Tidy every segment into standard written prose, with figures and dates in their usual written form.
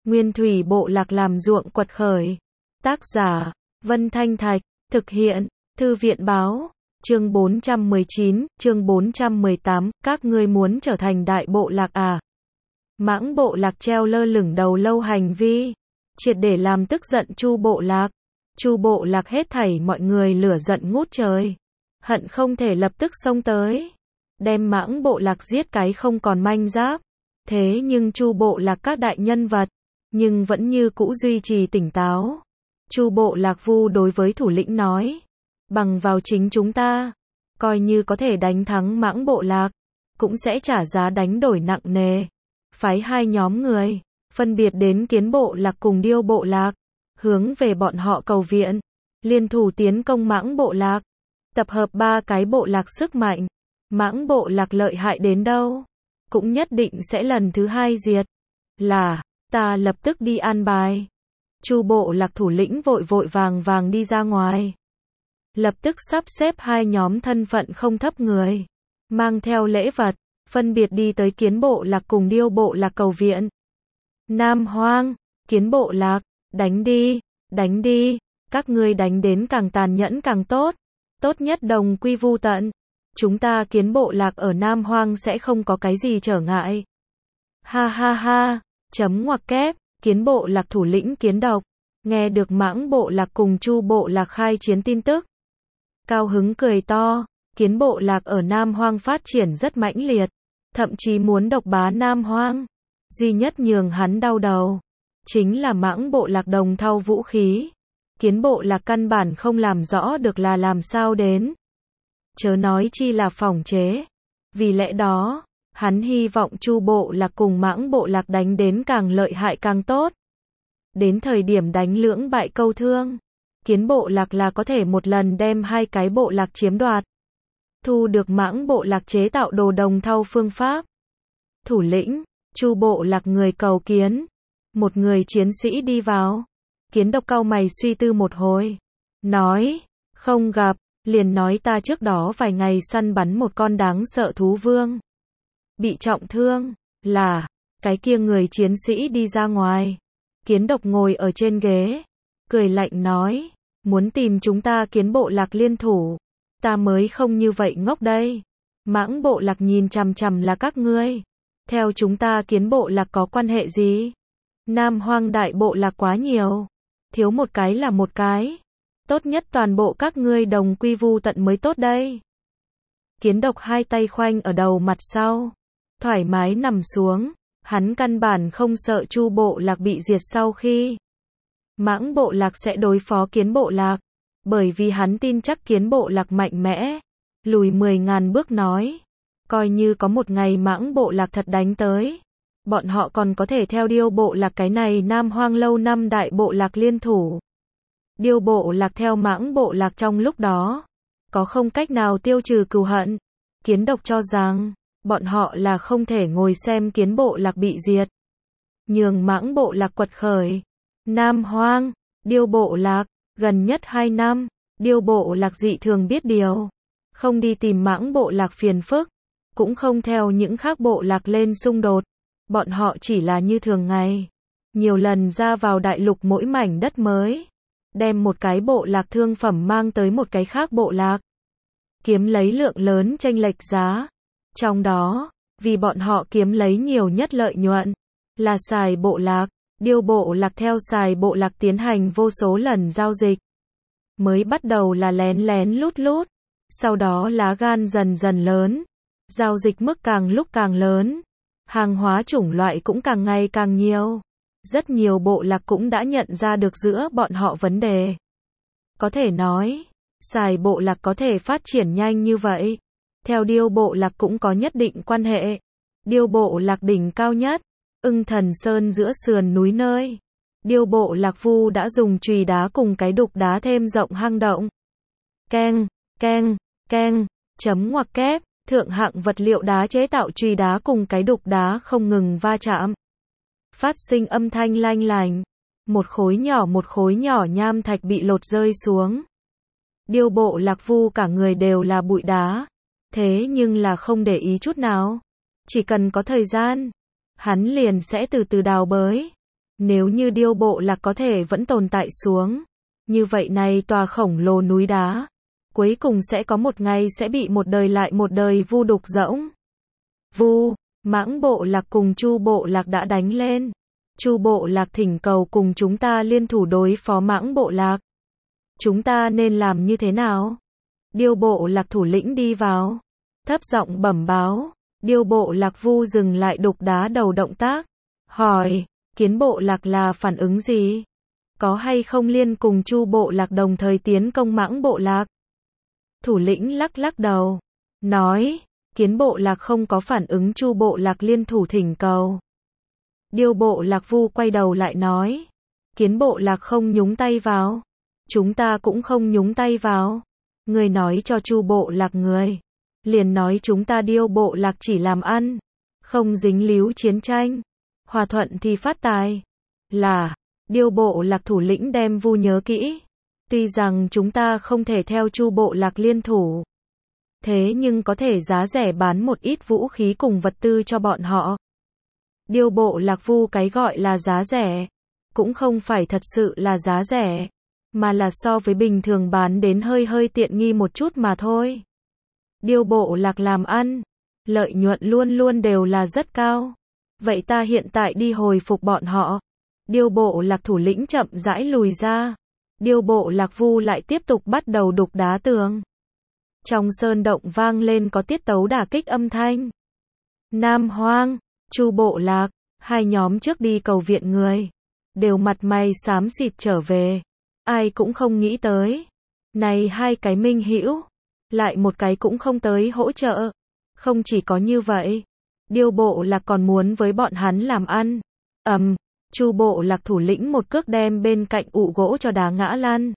Nguyên thủy bộ lạc làm ruộng quật khởi. Tác giả, Vân Thanh Thạch, thực hiện, Thư viện báo, chương 419, chương 418, các ngươi muốn trở thành đại bộ lạc à? Mãng bộ lạc treo lơ lửng đầu lâu hành vi, triệt để làm tức giận Chu bộ lạc. Chu bộ lạc hết thảy mọi người lửa giận ngút trời, hận không thể lập tức xông tới, đem mãng bộ lạc giết cái không còn manh giáp. Thế nhưng Chu bộ lạc các đại nhân vật, nhưng vẫn như cũ duy trì tỉnh táo. Chu bộ lạc Vu đối với thủ lĩnh nói, bằng vào chính chúng ta, coi như có thể đánh thắng mãng bộ lạc, cũng sẽ trả giá đánh đổi nặng nề. Phái hai nhóm người, phân biệt đến Kiến bộ lạc cùng Điêu bộ lạc, hướng về bọn họ cầu viện, liên thủ tiến công mãng bộ lạc, tập hợp ba cái bộ lạc sức mạnh. Mãng bộ lạc lợi hại đến đâu, cũng nhất định sẽ lần thứ hai diệt. Là, ta lập tức đi an bài. Chu bộ lạc thủ lĩnh vội vội vàng vàng đi ra ngoài, lập tức sắp xếp hai nhóm thân phận không thấp người, mang theo lễ vật, phân biệt đi tới Kiến bộ lạc cùng Điêu bộ lạc cầu viện. Nam Hoang, Kiến bộ lạc, đánh đi, các ngươi đánh đến càng tàn nhẫn càng tốt, tốt nhất đồng quy vu tận. Chúng ta Kiến bộ lạc ở Nam Hoang sẽ không có cái gì trở ngại. Ha ha ha, chấm ngoặc kép, Kiến bộ lạc thủ lĩnh Kiến Độc, nghe được mãng bộ lạc cùng Chu bộ lạc khai chiến tin tức, cao hứng cười to. Kiến bộ lạc ở Nam Hoang phát triển rất mãnh liệt, thậm chí muốn độc bá Nam Hoang. Duy nhất nhường hắn đau đầu, chính là mãng bộ lạc đồng thau vũ khí. Kiến bộ lạc căn bản không làm rõ được là làm sao đến, chớ nói chi là phòng chế. Vì lẽ đó, hắn hy vọng Chu bộ lạc cùng mãng bộ lạc đánh đến càng lợi hại càng tốt. Đến thời điểm đánh lưỡng bại câu thương, Kiến bộ lạc là có thể một lần đem hai cái bộ lạc chiếm đoạt. Thu được mãng bộ lạc chế tạo đồ đồng thau phương pháp. Thủ lĩnh, Chu bộ lạc người cầu kiến. Một người chiến sĩ đi vào. Kiến Độc cau mày suy tư một hồi, nói, không gặp, liền nói ta trước đó vài ngày săn bắn một con đáng sợ thú vương, bị trọng thương. Là, cái kia người chiến sĩ đi ra ngoài. Kiến Độc ngồi ở trên ghế, cười lạnh nói, muốn tìm chúng ta Kiến bộ lạc liên thủ, ta mới không như vậy ngốc đây. Mãng bộ lạc nhìn chằm chằm là các ngươi, theo chúng ta Kiến bộ lạc có quan hệ gì? Nam Hoang đại bộ lạc quá nhiều, thiếu một cái là một cái, tốt nhất toàn bộ các ngươi đồng quy vu tận mới tốt đây. Kiến Độc hai tay khoanh ở đầu mặt sau, thoải mái nằm xuống, hắn căn bản không sợ Chu bộ lạc bị diệt sau khi mãng bộ lạc sẽ đối phó Kiến bộ lạc, bởi vì hắn tin chắc Kiến bộ lạc mạnh mẽ, lùi 10.000 bước nói, coi như có một ngày mãng bộ lạc thật đánh tới, bọn họ còn có thể theo Điêu bộ lạc cái này Nam Hoang lâu năm đại bộ lạc liên thủ. Điêu bộ lạc theo mãng bộ lạc trong lúc đó, có không cách nào tiêu trừ cừu hận. Kiến Độc cho rằng, bọn họ là không thể ngồi xem Kiến bộ lạc bị diệt, nhường mãng bộ lạc quật khởi. Nam Hoang, Điêu bộ lạc, gần nhất 2 năm, Điêu bộ lạc dị thường biết điều, không đi tìm mãng bộ lạc phiền phức, cũng không theo những khác bộ lạc lên xung đột. Bọn họ chỉ là như thường ngày, nhiều lần ra vào đại lục mỗi mảnh đất mới, đem một cái bộ lạc thương phẩm mang tới một cái khác bộ lạc, kiếm lấy lượng lớn chênh lệch giá. Trong đó, vì bọn họ kiếm lấy nhiều nhất lợi nhuận, là Sài bộ lạc. Điêu bộ lạc theo Sài bộ lạc tiến hành vô số lần giao dịch. Mới bắt đầu là lén lén lút lút, sau đó lá gan dần dần lớn, giao dịch mức càng lúc càng lớn, hàng hóa chủng loại cũng càng ngày càng nhiều. Rất nhiều bộ lạc cũng đã nhận ra được giữa bọn họ vấn đề. Có thể nói, Sài bộ lạc có thể phát triển nhanh như vậy, theo Điêu bộ lạc cũng có nhất định quan hệ. Điêu bộ lạc đỉnh cao nhất, Ưng Thần Sơn giữa sườn núi nơi, Điêu bộ lạc Vu đã dùng chùy đá cùng cái đục đá thêm rộng hang động. Keng, keng, keng, chấm ngoặc kép, thượng hạng vật liệu đá chế tạo chùy đá cùng cái đục đá không ngừng va chạm, phát sinh âm thanh lanh lành, một khối nhỏ nham thạch bị lột rơi xuống. Điêu bộ lạc Vu cả người đều là bụi đá, thế nhưng là không để ý chút nào, chỉ cần có thời gian, hắn liền sẽ từ từ đào bới. Nếu như Điêu Bộ Lạc có thể vẫn tồn tại xuống, như vậy này tòa khổng lồ núi đá, cuối cùng sẽ có một ngày sẽ bị một đời lại một đời vu đục rỗng. Vu, Mãng Bộ Lạc cùng Chu Bộ Lạc đã đánh lên. Chu Bộ Lạc thỉnh cầu cùng chúng ta liên thủ đối phó Mãng Bộ Lạc. Chúng ta nên làm như thế nào? Điêu Bộ Lạc thủ lĩnh đi vào, thấp giọng bẩm báo. Điêu Bộ Lạc Vu dừng lại đục đá đầu động tác, hỏi, Kiến Bộ Lạc là phản ứng gì? Có hay không liên cùng Chu Bộ Lạc đồng thời tiến công Mãng Bộ Lạc? Thủ lĩnh lắc lắc đầu, nói, Kiến Bộ Lạc không có phản ứng Chu Bộ Lạc liên thủ thỉnh cầu. Điêu Bộ Lạc Vu quay đầu lại nói, Kiến Bộ Lạc không nhúng tay vào, chúng ta cũng không nhúng tay vào. Người nói cho Chu Bộ Lạc người, liền nói chúng ta Điêu Bộ Lạc chỉ làm ăn, không dính líu chiến tranh, hòa thuận thì phát tài. Là, Điêu Bộ Lạc thủ lĩnh đem Vu nhớ kỹ. Tuy rằng chúng ta không thể theo Chu Bộ Lạc liên thủ, thế nhưng có thể giá rẻ bán một ít vũ khí cùng vật tư cho bọn họ. Điêu Bộ Lạc Vu cái gọi là giá rẻ, cũng không phải thật sự là giá rẻ, mà là so với bình thường bán đến hơi tiện nghi một chút mà thôi. Điêu Bộ Lạc làm ăn, lợi nhuận luôn luôn đều là rất cao. Vậy ta hiện tại đi hồi phục bọn họ. Điêu Bộ Lạc thủ lĩnh chậm rãi lùi ra. Điêu Bộ Lạc Vu lại tiếp tục bắt đầu đục đá tường. Trong sơn động vang lên có tiết tấu đả kích âm thanh. Nam Hoang, Chu Bộ Lạc, hai nhóm trước đi cầu viện người, đều mặt mày xám xịt trở về. Ai cũng không nghĩ tới, này hai cái minh hữu, lại một cái cũng không tới hỗ trợ. Không chỉ có như vậy, Điêu Bộ Lạc còn muốn với bọn hắn làm ăn. Chu Bộ Lạc thủ lĩnh một cước đem bên cạnh ụ gỗ cho đá ngã lăn.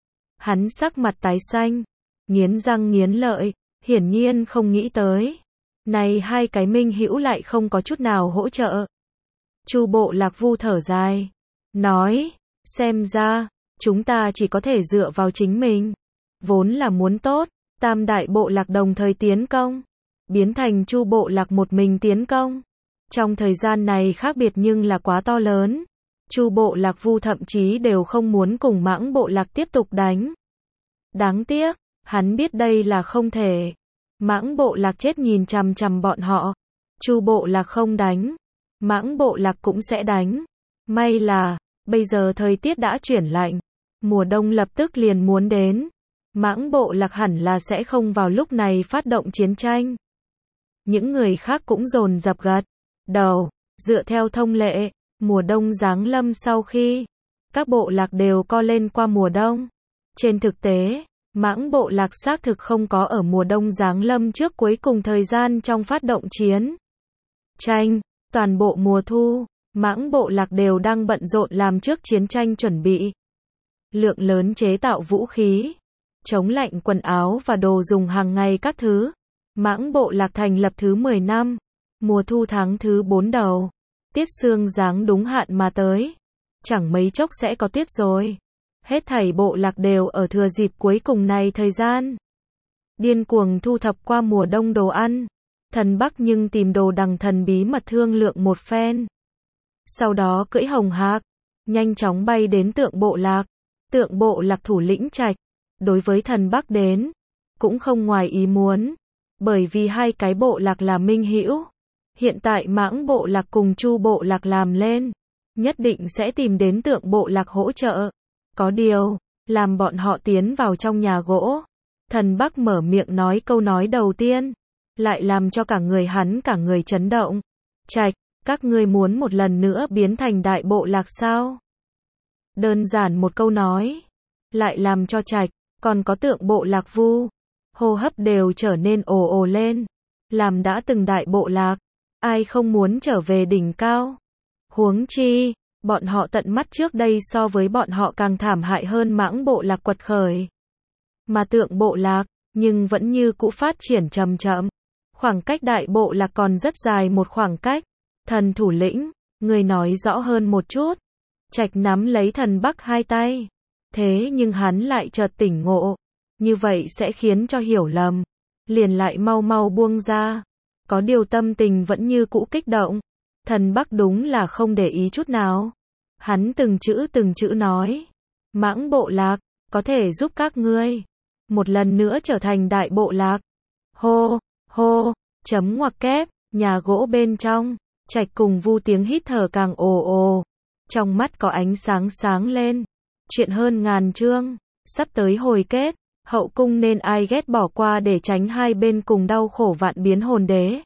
Hắn sắc mặt tái xanh, nghiến răng nghiến lợi, hiển nhiên không nghĩ tới, này hai cái minh hữu lại không có chút nào hỗ trợ. Chu Bộ Lạc Vu thở dài, nói, xem ra, chúng ta chỉ có thể dựa vào chính mình. Vốn là muốn tốt, tam đại bộ lạc đồng thời tiến công, biến thành Chu Bộ Lạc một mình tiến công. Trong thời gian này khác biệt nhưng là quá to lớn. Chu Bộ Lạc Vu thậm chí đều không muốn cùng Mãng Bộ Lạc tiếp tục đánh. Đáng tiếc, hắn biết đây là không thể. Mãng Bộ Lạc chết nhìn chằm chằm bọn họ. Chu Bộ Lạc không đánh, Mãng Bộ Lạc cũng sẽ đánh. May là, bây giờ thời tiết đã chuyển lạnh, mùa đông lập tức liền muốn đến. Mãng Bộ Lạc hẳn là sẽ không vào lúc này phát động chiến tranh. Những người khác cũng dồn dập gật đầu, dựa theo thông lệ, mùa đông giáng lâm sau khi các bộ lạc đều co lên qua mùa đông. Trên thực tế, Mãng Bộ Lạc xác thực không có ở mùa đông giáng lâm trước cuối cùng thời gian trong phát động chiến tranh. Toàn bộ mùa thu, Mãng Bộ Lạc đều đang bận rộn làm trước chiến tranh chuẩn bị. Lượng lớn chế tạo vũ khí, chống lạnh quần áo và đồ dùng hàng ngày các thứ. Mãng Bộ Lạc thành lập thứ 10 năm, mùa thu tháng thứ 4 đầu. Tiết sương giáng đúng hạn mà tới. Chẳng mấy chốc sẽ có tuyết rồi. Hết thảy bộ lạc đều ở thừa dịp cuối cùng này thời gian. Điên cuồng thu thập qua mùa đông đồ ăn. Thần Bắc nhưng tìm đồ đằng thần bí mật thương lượng một phen. Sau đó cưỡi hồng hạc, nhanh chóng bay đến Tượng Bộ Lạc. Tượng Bộ Lạc thủ lĩnh Trạch, đối với thần Bắc đến, cũng không ngoài ý muốn. Bởi vì hai cái bộ lạc là minh hữu. Hiện tại Mãng Bộ Lạc cùng Chu Bộ Lạc làm lên, nhất định sẽ tìm đến Tượng Bộ Lạc hỗ trợ. Có điều, làm bọn họ tiến vào trong nhà gỗ. Thần Bắc mở miệng nói câu nói đầu tiên, lại làm cho cả người chấn động. Trạch, các ngươi muốn một lần nữa biến thành đại bộ lạc sao? Đơn giản một câu nói, lại làm cho Trạch, còn có Tượng Bộ Lạc Vu, hô hấp đều trở nên ồ ồ lên. Làm đã từng đại bộ lạc, ai không muốn trở về đỉnh cao? Huống chi, bọn họ tận mắt trước đây so với bọn họ càng thảm hại hơn Mãng Bộ Lạc quật khởi. Mà Tượng Bộ Lạc, nhưng vẫn như cũ phát triển chậm chậm. Khoảng cách đại bộ lạc còn rất dài một khoảng cách. Thần thủ lĩnh, người nói rõ hơn một chút. Trạch nắm lấy thần Bắc hai tay. Thế nhưng hắn lại chợt tỉnh ngộ. Như vậy sẽ khiến cho hiểu lầm. Liền lại mau mau buông ra. Có điều tâm tình vẫn như cũ kích động. Thần Bắc đúng là không để ý chút nào. Hắn từng chữ nói. Mãng bộ lạc, có thể giúp các ngươi một lần nữa trở thành đại bộ lạc. Hô, hô, chấm ngoặc kép, nhà gỗ bên trong, Trạch cùng Vu tiếng hít thở càng ồ ồ. Trong mắt có ánh sáng sáng lên. Chuyện hơn ngàn chương, sắp tới hồi kết, hậu cung nên ai ghét bỏ qua để tránh hai bên cùng đau khổ vạn biến hồn đế.